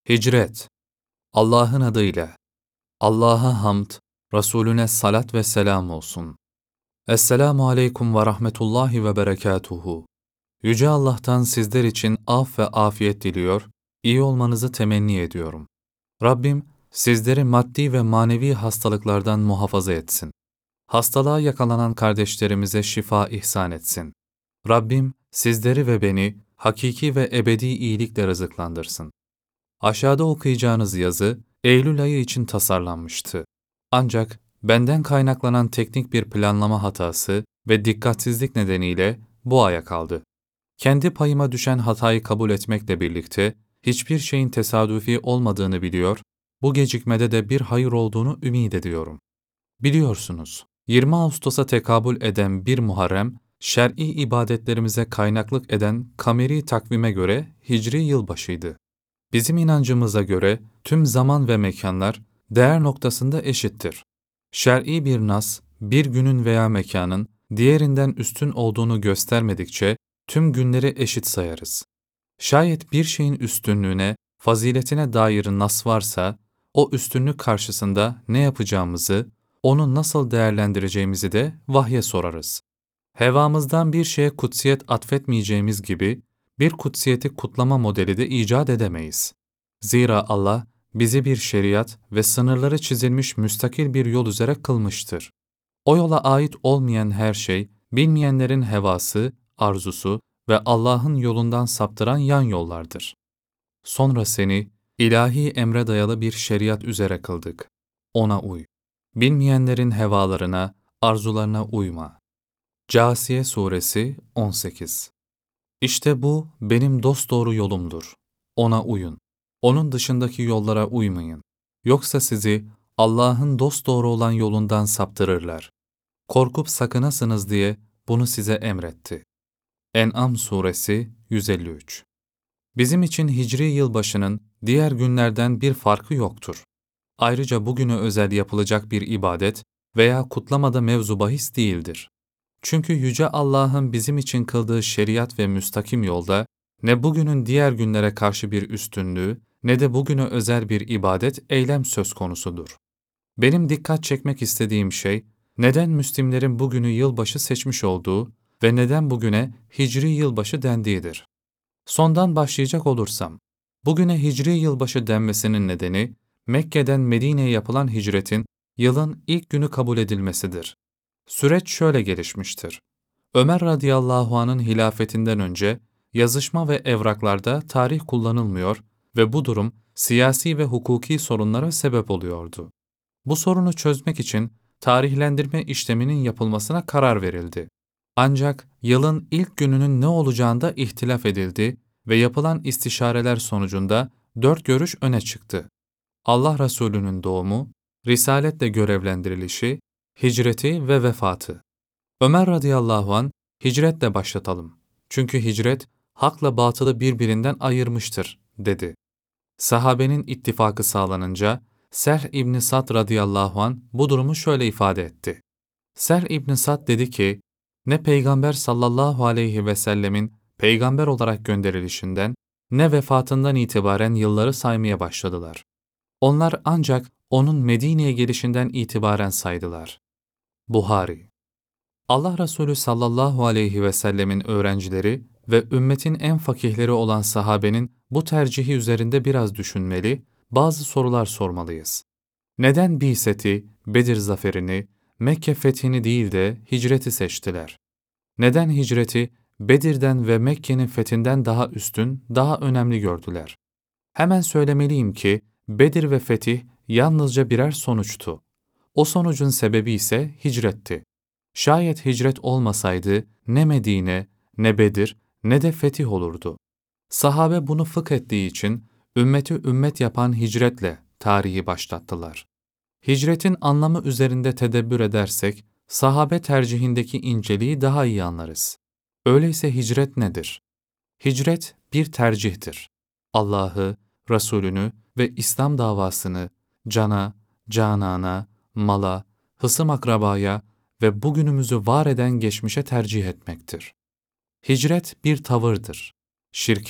Hicret, Allah'ın adıyla. Allah'a hamd, Resulüne salat ve selam olsun. Esselamu aleyküm ve rahmetullahi ve berekatuhu. Yüce Allah'tan sizler için af ve afiyet diliyor, iyi olmanızı temenni ediyorum. Rabbim, sizleri maddi ve manevi hastalıklardan muhafaza etsin. Hastalığa yakalanan kardeşlerimize şifa ihsan etsin. Rabbim, sizleri ve beni hakiki ve ebedi iyilikle rızıklandırsın. Aşağıda okuyacağınız yazı, Eylül ayı için tasarlanmıştı. Ancak benden kaynaklanan teknik bir planlama hatası ve dikkatsizlik nedeniyle bu aya kaldı. Kendi payıma düşen hatayı kabul etmekle birlikte, hiçbir şeyin tesadüfi olmadığını biliyor, bu gecikmede de bir hayır olduğunu ümit ediyorum. Biliyorsunuz, 20 Ağustos'a tekabül eden 1 Muharrem, şer'i ibadetlerimize kaynaklık eden kameri takvime göre Hicri yılbaşıydı. Bizim inancımıza göre tüm zaman ve mekanlar değer noktasında eşittir. Şer'i bir nas, bir günün veya mekanın diğerinden üstün olduğunu göstermedikçe tüm günleri eşit sayarız. Şayet bir şeyin üstünlüğüne, faziletine dair nas varsa, o üstünlük karşısında ne yapacağımızı, onu nasıl değerlendireceğimizi de vahye sorarız. Hevamızdan bir şeye kutsiyet atfetmeyeceğimiz gibi, bir kutsiyeti kutlama modeli de icat edemeyiz. Zira Allah, bizi bir şeriat ve sınırları çizilmiş müstakil bir yol üzere kılmıştır. O yola ait olmayan her şey, bilmeyenlerin hevası, arzusu ve Allah'ın yolundan saptıran yan yollardır. Sonra seni, ilahi emre dayalı bir şeriat üzere kıldık. Ona uy. Bilmeyenlerin hevalarına, arzularına uyma. Câsiye Suresi 18. İşte bu benim dosdoğru yolumdur. Ona uyun. Onun dışındaki yollara uymayın. Yoksa sizi Allah'ın dosdoğru olan yolundan saptırırlar. Korkup sakınasınız diye bunu size emretti. En'am Suresi 153. Bizim için Hicri yılbaşının diğer günlerden bir farkı yoktur. Ayrıca bugüne özel yapılacak bir ibadet veya kutlamada mevzu bahis değildir. Çünkü Yüce Allah'ın bizim için kıldığı şeriat ve müstakim yolda, ne bugünün diğer günlere karşı bir üstünlüğü, ne de bugüne özel bir ibadet, eylem söz konusudur. Benim dikkat çekmek istediğim şey, neden Müslimlerin bugünü yılbaşı seçmiş olduğu ve neden bugüne Hicri yılbaşı dendiğidir. Sondan başlayacak olursam, bugüne Hicri yılbaşı denmesinin nedeni, Mekke'den Medine'ye yapılan hicretin yılın ilk günü kabul edilmesidir. Süreç şöyle gelişmiştir. Ömer radıyallahu anh'ın hilafetinden önce yazışma ve evraklarda tarih kullanılmıyor ve bu durum siyasi ve hukuki sorunlara sebep oluyordu. Bu sorunu çözmek için tarihlendirme işleminin yapılmasına karar verildi. Ancak yılın ilk gününün ne olacağında ihtilaf edildi ve yapılan istişareler sonucunda 4 görüş öne çıktı. Allah Resulü'nün doğumu, risaletle görevlendirilişi, hicreti ve vefatı. Ömer radıyallahu an hicretle başlatalım. Çünkü hicret hakla batılı birbirinden ayırmıştır, dedi. Sahabenin ittifakı sağlanınca Sehl İbn Sad radıyallahu an bu durumu şöyle ifade etti. Sehl İbn Sad dedi ki, ne Peygamber sallallahu aleyhi ve sellemin peygamber olarak gönderilişinden ne vefatından itibaren yılları saymaya başladılar. Onlar ancak onun Medine'ye gelişinden itibaren saydılar. Buhari. Allah Resulü sallallahu aleyhi ve sellemin öğrencileri ve ümmetin en fakihleri olan sahabenin bu tercihi üzerinde biraz düşünmeli, bazı sorular sormalıyız. Neden Bi'seti, Bedir zaferini, Mekke fethini değil de hicreti seçtiler? Neden hicreti Bedir'den ve Mekke'nin fethinden daha üstün, daha önemli gördüler? Hemen söylemeliyim ki Bedir ve fetih yalnızca birer sonuçtu. O sonucun sebebi ise hicretti. Şayet hicret olmasaydı ne Medine, ne Bedir, ne de fetih olurdu. Sahabe bunu fıkh ettiği için ümmeti ümmet yapan hicretle tarihi başlattılar. Hicretin anlamı üzerinde tedebbür edersek, sahabe tercihindeki inceliği daha iyi anlarız. Öyleyse hicret nedir? Hicret bir tercihtir. Allah'ı, Resulünü ve İslam davasını cana, canana, mala, hısım akrabaya ve bugünümüzü var eden geçmişe tercih etmektir. Hicret bir tavırdır. Şirke,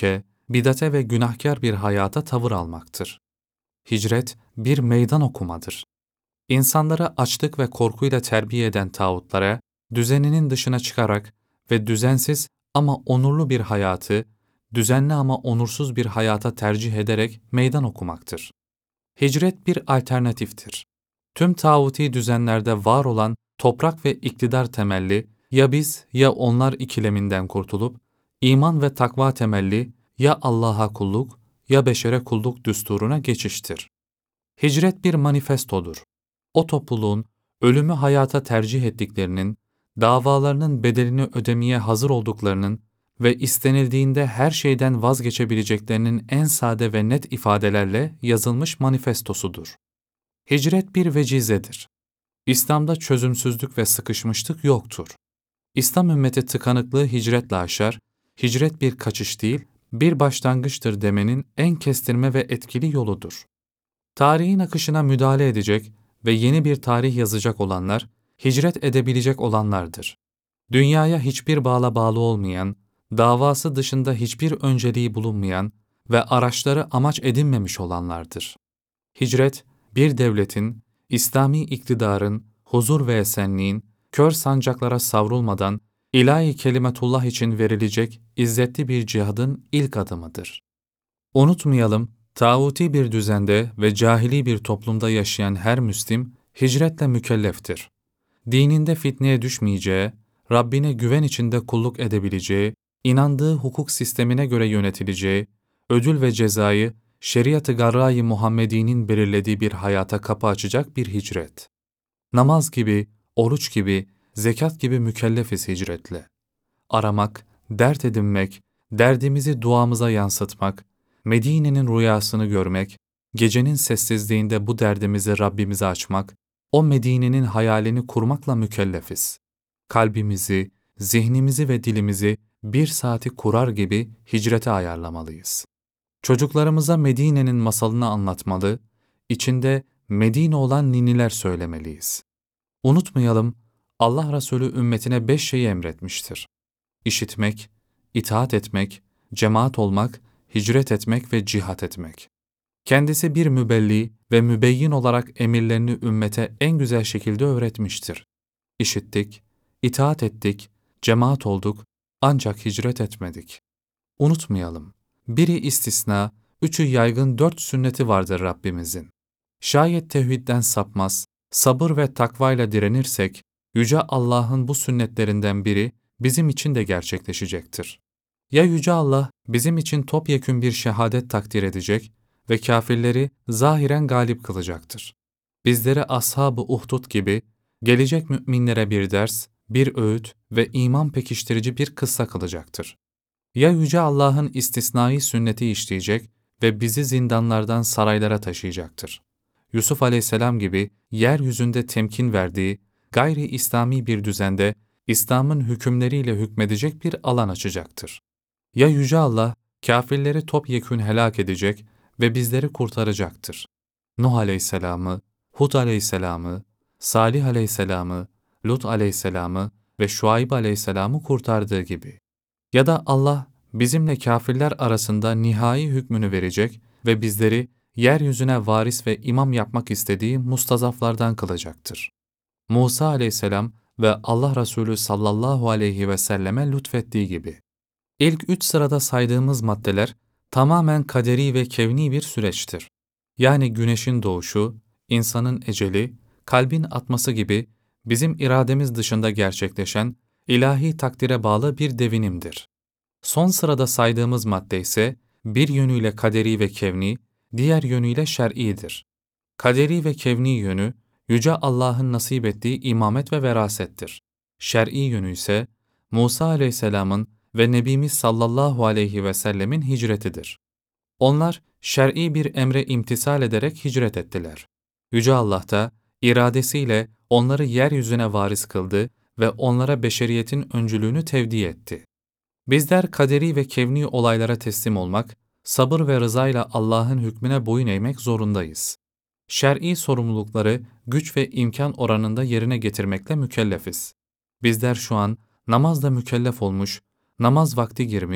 bidate ve günahkar bir hayata tavır almaktır. Hicret bir meydan okumadır. İnsanları açlık ve korkuyla terbiye eden tağutlara, düzeninin dışına çıkarak ve düzensiz ama onurlu bir hayatı, düzenli ama onursuz bir hayata tercih ederek meydan okumaktır. Hicret bir alternatiftir. Tüm tağuti düzenlerde var olan toprak ve iktidar temelli ya biz ya onlar ikileminden kurtulup, iman ve takva temelli ya Allah'a kulluk ya beşere kulluk düsturuna geçiştir. Hicret bir manifestodur. O topluluğun ölümü hayata tercih ettiklerinin, davalarının bedelini ödemeye hazır olduklarının ve istenildiğinde her şeyden vazgeçebileceklerinin en sade ve net ifadelerle yazılmış manifestosudur. Hicret bir vecizedir. İslam'da çözümsüzlük ve sıkışmışlık yoktur. İslam ümmeti tıkanıklığı hicretle aşar, hicret bir kaçış değil, bir başlangıçtır demenin en kestirme ve etkili yoludur. Tarihin akışına müdahale edecek ve yeni bir tarih yazacak olanlar, hicret edebilecek olanlardır. Dünyaya hiçbir bağlı olmayan, davası dışında hiçbir önceliği bulunmayan ve araçları amaç edinmemiş olanlardır. Hicret, bir devletin, İslami iktidarın, huzur ve esenliğin, kör sancaklara savrulmadan, ilahi kelimetullah için verilecek izzetli bir cihadın ilk adımıdır. Unutmayalım, tağuti bir düzende ve cahili bir toplumda yaşayan her Müslim, hicretle mükelleftir. Dininde fitneye düşmeyeceği, Rabbine güven içinde kulluk edebileceği, inandığı hukuk sistemine göre yönetileceği, ödül ve cezayı şeriat-ı garra-i Muhammedi'nin belirlediği bir hayata kapı açacak bir hicret. Namaz gibi, oruç gibi, zekat gibi mükellefiz hicretle. Aramak, dert edinmek, derdimizi duamıza yansıtmak, Medine'nin rüyasını görmek, gecenin sessizliğinde bu derdimizi Rabbimize açmak, o Medine'nin hayalini kurmakla mükellefiz. Kalbimizi, zihnimizi ve dilimizi bir saati kurar gibi hicrete ayarlamalıyız. Çocuklarımıza Medine'nin masalını anlatmalı, içinde Medine olan ninniler söylemeliyiz. Unutmayalım, Allah Resulü ümmetine 5 şeyi emretmiştir: İşitmek, itaat etmek, cemaat olmak, hicret etmek ve cihat etmek. Kendisi bir mübelli ve mübeyyin olarak emirlerini ümmete en güzel şekilde öğretmiştir. İşittik, itaat ettik, cemaat olduk, ancak hicret etmedik. Unutmayalım, biri istisna, üçü yaygın 4 sünneti vardır Rabbimizin. Şayet tevhidden sapmaz, sabır ve takvayla direnirsek, Yüce Allah'ın bu sünnetlerinden biri bizim için de gerçekleşecektir. Ya Yüce Allah bizim için topyekün bir şehadet takdir edecek ve kâfirleri zahiren galip kılacaktır. Bizlere Ashab-ı Uhdud gibi gelecek müminlere bir ders, bir öğüt ve iman pekiştirici bir kıssa kılacaktır. Ya Yüce Allah'ın istisnai sünneti işleyecek ve bizi zindanlardan saraylara taşıyacaktır. Yusuf aleyhisselam gibi yeryüzünde temkin verdiği, gayri İslami bir düzende İslam'ın hükümleriyle hükmedecek bir alan açacaktır. Ya Yüce Allah, kâfirleri topyekün helak edecek ve bizleri kurtaracaktır. Nuh aleyhisselamı, Hud aleyhisselamı, Salih aleyhisselamı, Lut aleyhisselamı ve Şuayb aleyhisselamı kurtardığı gibi. Ya da Allah, bizimle kâfirler arasında nihai hükmünü verecek ve bizleri yeryüzüne varis ve imam yapmak istediği mustazaflardan kılacaktır. Musa aleyhisselam ve Allah Resulü sallallahu aleyhi ve selleme lütfettiği gibi. İlk 3 sırada saydığımız maddeler tamamen kaderi ve kevni bir süreçtir. Yani güneşin doğuşu, insanın eceli, kalbin atması gibi bizim irademiz dışında gerçekleşen ilahi takdire bağlı bir devinimdir. Son sırada saydığımız madde ise bir yönüyle kaderi ve kevni, diğer yönüyle şer'idir. Kaderi ve kevni yönü, Yüce Allah'ın nasip ettiği imamet ve verasettir. Şer'i yönü ise Musa aleyhisselamın ve Nebimiz sallallahu aleyhi ve sellemin hicretidir. Onlar şer'i bir emre imtisal ederek hicret ettiler. Yüce Allah da iradesiyle onları yeryüzüne varis kıldı ve onlara beşeriyetin öncülüğünü tevdi etti. Bizler kaderi ve kevni olaylara teslim olmak, sabır ve rızayla Allah'ın hükmüne boyun eğmek zorundayız. Şer'i sorumlulukları güç ve imkan oranında yerine getirmekle mükellefiz. Bizler şu an namazla mükellef olmuş, namaz vakti girmiş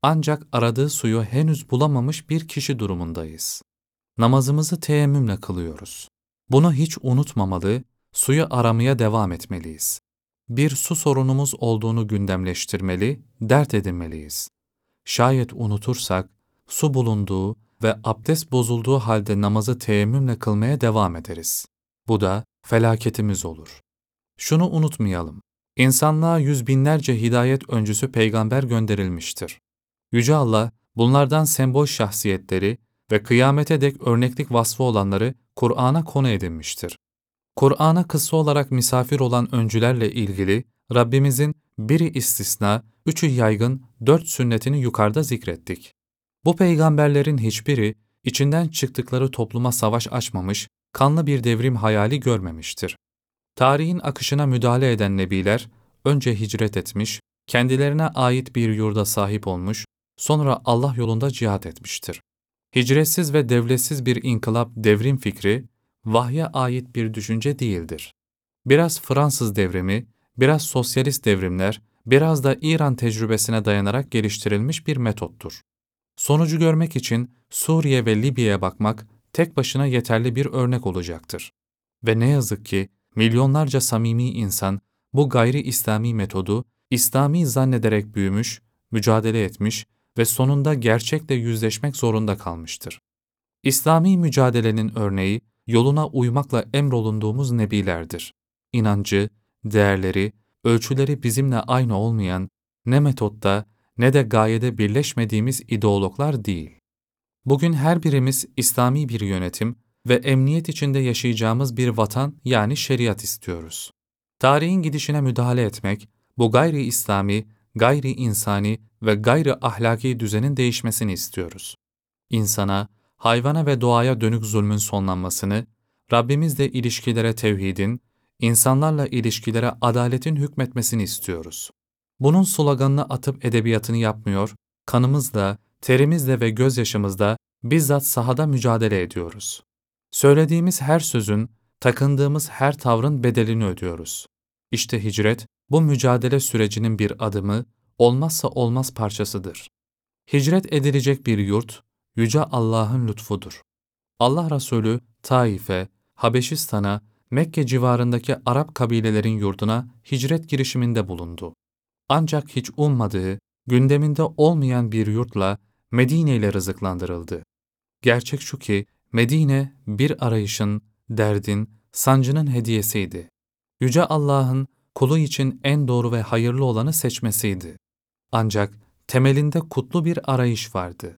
Ancak aradığı suyu henüz bulamamış bir kişi durumundayız. Namazımızı teyemmümle kılıyoruz. Bunu hiç unutmamalı, suyu aramaya devam etmeliyiz. Bir su sorunumuz olduğunu gündemleştirmeli, dert edinmeliyiz. Şayet unutursak, su bulunduğu ve abdest bozulduğu halde namazı teyemmümle kılmaya devam ederiz. Bu da felaketimiz olur. Şunu unutmayalım. İnsanlığa yüz binlerce hidayet öncüsü peygamber gönderilmiştir. Yüce Allah, bunlardan sembol şahsiyetleri ve kıyamete dek örneklik vasfı olanları Kur'an'a konu edinmiştir. Kur'an'a kıssa olarak misafir olan öncülerle ilgili Rabbimizin biri istisna, üçü yaygın 4 sünnetini yukarıda zikrettik. Bu peygamberlerin hiçbiri içinden çıktıkları topluma savaş açmamış, kanlı bir devrim hayali görmemiştir. Tarihin akışına müdahale eden nebiler, önce hicret etmiş, kendilerine ait bir yurda sahip olmuş, sonra Allah yolunda cihat etmiştir. Hicretsiz ve devletsiz bir inkılap devrim fikri, vahye ait bir düşünce değildir. Biraz Fransız devrimi, biraz sosyalist devrimler, biraz da İran tecrübesine dayanarak geliştirilmiş bir metottur. Sonucu görmek için Suriye ve Libya'ya bakmak tek başına yeterli bir örnek olacaktır. Ve ne yazık ki milyonlarca samimi insan bu gayri İslami metodu İslami zannederek büyümüş, mücadele etmiş ve sonunda gerçekle yüzleşmek zorunda kalmıştır. İslami mücadelenin örneği yoluna uymakla emrolunduğumuz nebilerdir. İnancı, değerleri, ölçüleri bizimle aynı olmayan, ne metotta ne de gayede birleşmediğimiz ideologlar değil. Bugün her birimiz İslami bir yönetim ve emniyet içinde yaşayacağımız bir vatan yani şeriat istiyoruz. Tarihin gidişine müdahale etmek, bu gayri İslami, gayri insani ve gayri ahlaki düzenin değişmesini istiyoruz. İnsana, hayvana ve doğaya dönük zulmün sonlanmasını, Rabbimizle ilişkilere tevhidin, insanlarla ilişkilere adaletin hükmetmesini istiyoruz. Bunun sloganını atıp edebiyatını yapmıyor, kanımızla, terimizle ve gözyaşımızla bizzat sahada mücadele ediyoruz. Söylediğimiz her sözün, takındığımız her tavrın bedelini ödüyoruz. İşte hicret, bu mücadele sürecinin bir adımı, olmazsa olmaz parçasıdır. Hicret edilecek bir yurt, Yüce Allah'ın lütfudur. Allah Resulü, Taif'e, Habeşistan'a, Mekke civarındaki Arap kabilelerin yurduna hicret girişiminde bulundu. Ancak hiç ummadığı, gündeminde olmayan bir yurtla Medine ile rızıklandırıldı. Gerçek şu ki, Medine bir arayışın, derdin, sancının hediyesiydi. Yüce Allah'ın kulu için en doğru ve hayırlı olanı seçmesiydi. Ancak temelinde kutlu bir arayış vardı.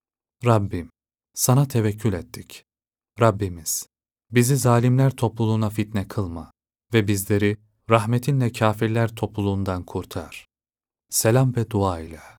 Rabbim, sana tevekkül ettik. Rabbimiz, bizi zalimler topluluğuna fitne kılma ve bizleri rahmetinle kâfirler topluluğundan kurtar. Selam ve dua ile.